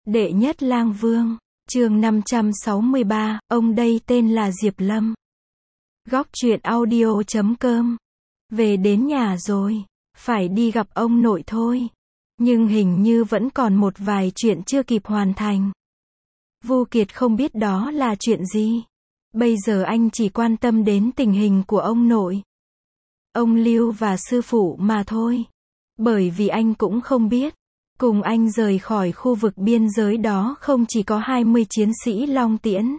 Đệ nhất lang vương, chương 563, ông đây tên là Diệp Lâm. Góc truyện audio.com. Về đến nhà rồi, phải đi gặp ông nội thôi. Nhưng hình như vẫn còn một vài chuyện chưa kịp hoàn thành. Vu Kiệt không biết đó là chuyện gì. Bây giờ anh chỉ quan tâm đến tình hình của ông nội, ông Lưu và sư phụ mà thôi. Bởi vì anh cũng không biết, cùng anh rời khỏi khu vực biên giới đó không chỉ có 20 chiến sĩ Long Tiễn,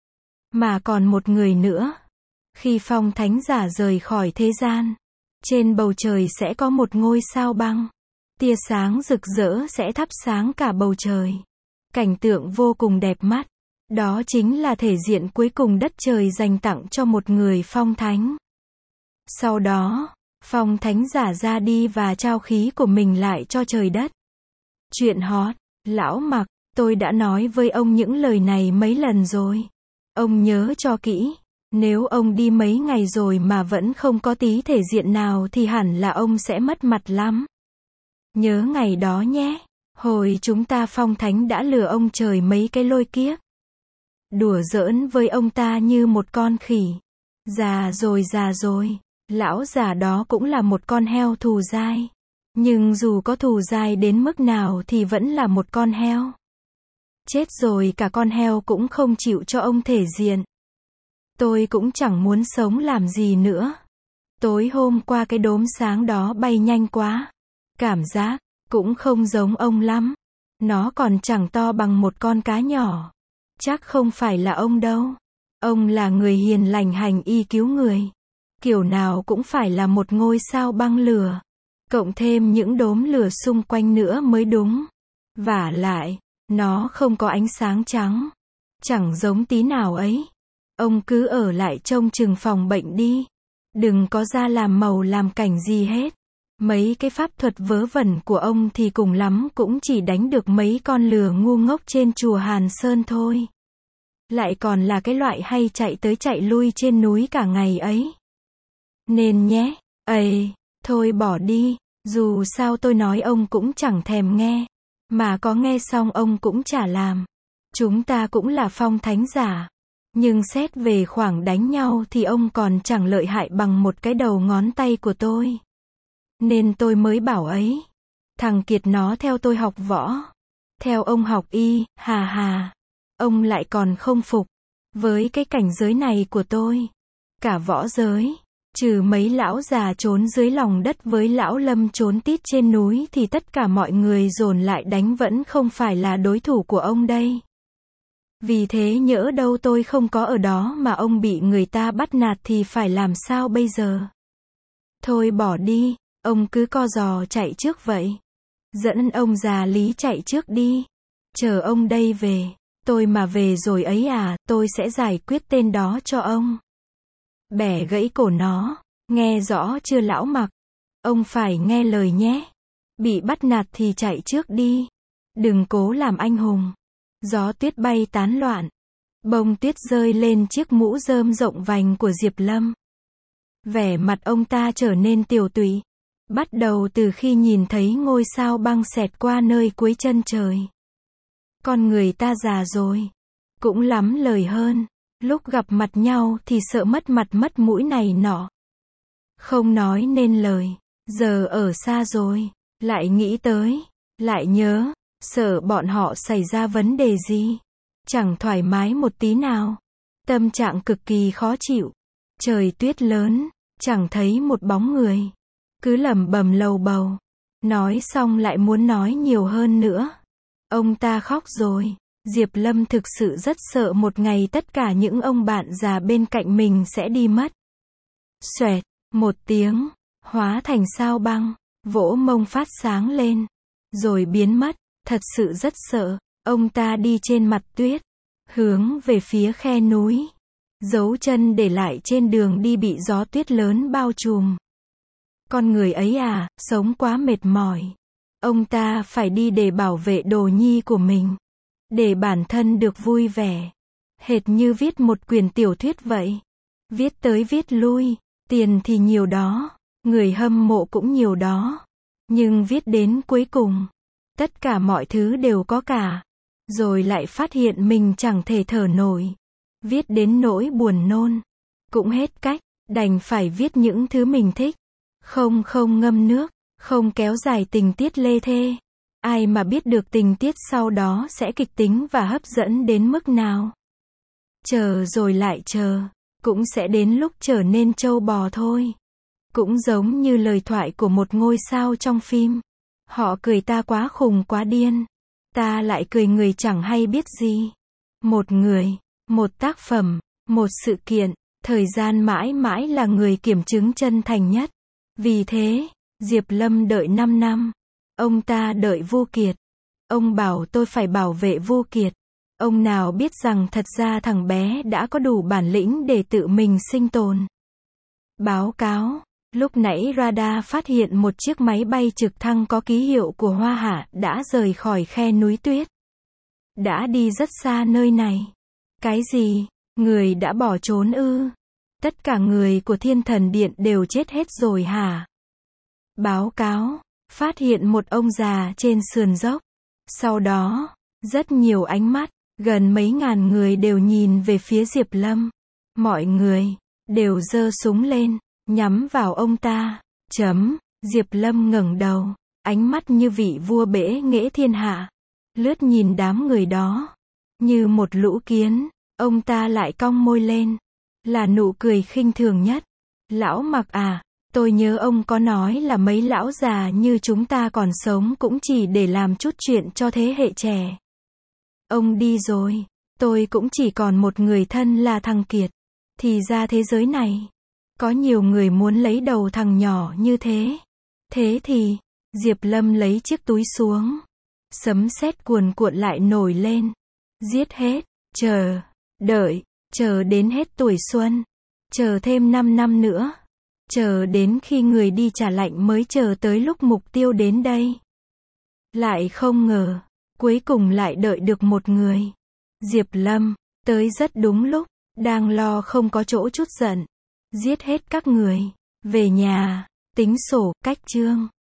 mà còn một người nữa. Khi phong thánh giả rời khỏi thế gian, trên bầu trời sẽ có một ngôi sao băng. Tia sáng rực rỡ sẽ thắp sáng cả bầu trời. Cảnh tượng vô cùng đẹp mắt. Đó chính là thể diện cuối cùng đất trời dành tặng cho một người phong thánh. Sau đó, phong thánh giả ra đi và trao khí của mình lại cho trời đất. Chuyện hot, lão Mặc, tôi đã nói với ông những lời này mấy lần rồi. Ông nhớ cho kỹ, nếu ông đi mấy ngày rồi mà vẫn không có tí thể diện nào thì hẳn là ông sẽ mất mặt lắm. Nhớ ngày đó nhé, hồi chúng ta phong thánh đã lừa ông trời mấy cái lôi kiếp. Đùa giỡn với ông ta như một con khỉ. Già rồi, lão già đó cũng là một con heo thù dai. Nhưng dù có thù dai đến mức nào thì vẫn là một con heo. Chết rồi cả con heo cũng không chịu cho ông thể diện. Tôi cũng chẳng muốn sống làm gì nữa. Tối hôm qua cái đốm sáng đó bay nhanh quá. Cảm giác cũng không giống ông lắm. Nó còn chẳng to bằng một con cá nhỏ. Chắc không phải là ông đâu. Ông là người hiền lành hành y cứu người. Kiểu nào cũng phải là một ngôi sao băng lửa. Cộng thêm những đốm lửa xung quanh nữa mới đúng. Vả lại, nó không có ánh sáng trắng. Chẳng giống tí nào ấy. Ông cứ ở lại trông chừng phòng bệnh đi. Đừng có ra làm màu làm cảnh gì hết. Mấy cái pháp thuật vớ vẩn của ông thì cùng lắm cũng chỉ đánh được mấy con lừa ngu ngốc trên chùa Hàn Sơn thôi. Lại còn là cái loại hay chạy tới chạy lui trên núi cả ngày ấy. Nên nhé, thôi bỏ đi, dù sao tôi nói ông cũng chẳng thèm nghe. Mà có nghe xong ông cũng chả làm. Chúng ta cũng là phong thánh giả. Nhưng xét về khoảng đánh nhau thì ông còn chẳng lợi hại bằng một cái đầu ngón tay của tôi. Nên tôi mới bảo ấy. Thằng Kiệt nó theo tôi học võ. Theo ông học y, hà. Ông lại còn không phục. Với cái cảnh giới này của tôi. Cả võ giới. Trừ mấy lão già trốn dưới lòng đất với lão Lâm trốn tít trên núi thì tất cả mọi người dồn lại đánh vẫn không phải là đối thủ của ông đây. Vì thế nhỡ đâu tôi không có ở đó mà ông bị người ta bắt nạt thì phải làm sao bây giờ? Thôi bỏ đi, ông cứ co giò chạy trước vậy. Dẫn ông già Lý chạy trước đi. Chờ ông đây về. Tôi mà về rồi ấy à, tôi sẽ giải quyết tên đó cho ông. Bẻ gãy cổ nó. Nghe rõ chưa lão Mặc? Ông phải nghe lời nhé. Bị bắt nạt thì chạy trước đi. Đừng cố làm anh hùng. Gió tuyết bay tán loạn. Bông tuyết rơi lên chiếc mũ rơm rộng vành của Diệp Lâm. Vẻ mặt ông ta trở nên tiều tụy. Bắt đầu từ khi nhìn thấy ngôi sao băng xẹt qua nơi cuối chân trời. Con người ta già rồi. Cũng lắm lời hơn. Lúc gặp mặt nhau thì sợ mất mặt mất mũi này nọ. Không nói nên lời. Giờ ở xa rồi. Lại nghĩ tới. Lại nhớ. Sợ bọn họ xảy ra vấn đề gì. Chẳng thoải mái một tí nào. Tâm trạng cực kỳ khó chịu. Trời tuyết lớn. Chẳng thấy một bóng người. Cứ lẩm bẩm lầu bầu. Nói xong lại muốn nói nhiều hơn nữa. Ông ta khóc rồi. Diệp Lâm thực sự rất sợ một ngày tất cả những ông bạn già bên cạnh mình sẽ đi mất. Xoẹt, một tiếng, hóa thành sao băng, vỗ mông phát sáng lên, rồi biến mất, thật sự rất sợ. Ông ta đi trên mặt tuyết, hướng về phía khe núi. Dấu chân để lại trên đường đi bị gió tuyết lớn bao trùm. Con người ấy à, sống quá mệt mỏi. Ông ta phải đi để bảo vệ đồ nhi của mình. Để bản thân được vui vẻ. Hệt như viết một quyển tiểu thuyết vậy. Viết tới viết lui. Tiền thì nhiều đó. Người hâm mộ cũng nhiều đó. Nhưng viết đến cuối cùng. Tất cả mọi thứ đều có cả. rồi lại phát hiện mình chẳng thể thở nổi. Viết đến nỗi buồn nôn. Cũng hết cách, đành phải viết những thứ mình thích. Không ngâm nước, không kéo dài tình tiết lê thê. Ai mà biết được tình tiết sau đó sẽ kịch tính và hấp dẫn đến mức nào. Chờ rồi lại chờ, cũng sẽ đến lúc trở nên trâu bò thôi. Cũng giống như lời thoại của một ngôi sao trong phim. Họ cười ta quá khùng quá điên. Ta lại cười người chẳng hay biết gì. Một người, một tác phẩm, một sự kiện, thời gian mãi mãi là người kiểm chứng chân thành nhất. Vì thế, Diệp Lâm đợi 5 năm. Ông ta đợi Vu Kiệt. Ông bảo tôi phải bảo vệ Vu Kiệt. Ông nào biết rằng thật ra thằng bé đã có đủ bản lĩnh để tự mình sinh tồn. Báo cáo, lúc nãy radar phát hiện một chiếc máy bay trực thăng có ký hiệu của Hoa Hạ đã rời khỏi khe núi tuyết. Đã đi rất xa nơi này. Cái gì? Người đã bỏ trốn ư? Tất cả người của Thiên Thần Điện đều chết hết rồi hả? Báo cáo, phát hiện một ông già trên sườn dốc. Sau đó, rất nhiều ánh mắt, gần mấy ngàn người đều nhìn về phía Diệp Lâm. Mọi người đều giơ súng lên, nhắm vào ông ta. Diệp Lâm ngẩng đầu, ánh mắt như vị vua bẽ nghễ thiên hạ, lướt nhìn đám người đó, như một lũ kiến. Ông ta lại cong môi lên, là nụ cười khinh thường nhất. Lão Mặc à, tôi nhớ ông có nói là mấy lão già như chúng ta còn sống cũng chỉ để làm chút chuyện cho thế hệ trẻ. Ông đi rồi, tôi cũng chỉ còn một người thân là thằng Kiệt. Thì ra thế giới này, có nhiều người muốn lấy đầu thằng nhỏ như thế. Thế thì, Diệp Lâm lấy chiếc túi xuống. Sấm sét cuồn cuộn lại nổi lên. Giết hết, chờ, đợi, chờ đến hết tuổi xuân. Chờ thêm 5 năm nữa. Chờ đến khi người đi trả lạnh mới chờ tới lúc mục tiêu đến đây. Lại không ngờ, cuối cùng lại đợi được một người. Diệp Lâm, tới rất đúng lúc, đang lo không có chỗ chút giận. Giết hết các người, về nhà, tính sổ, cách chương.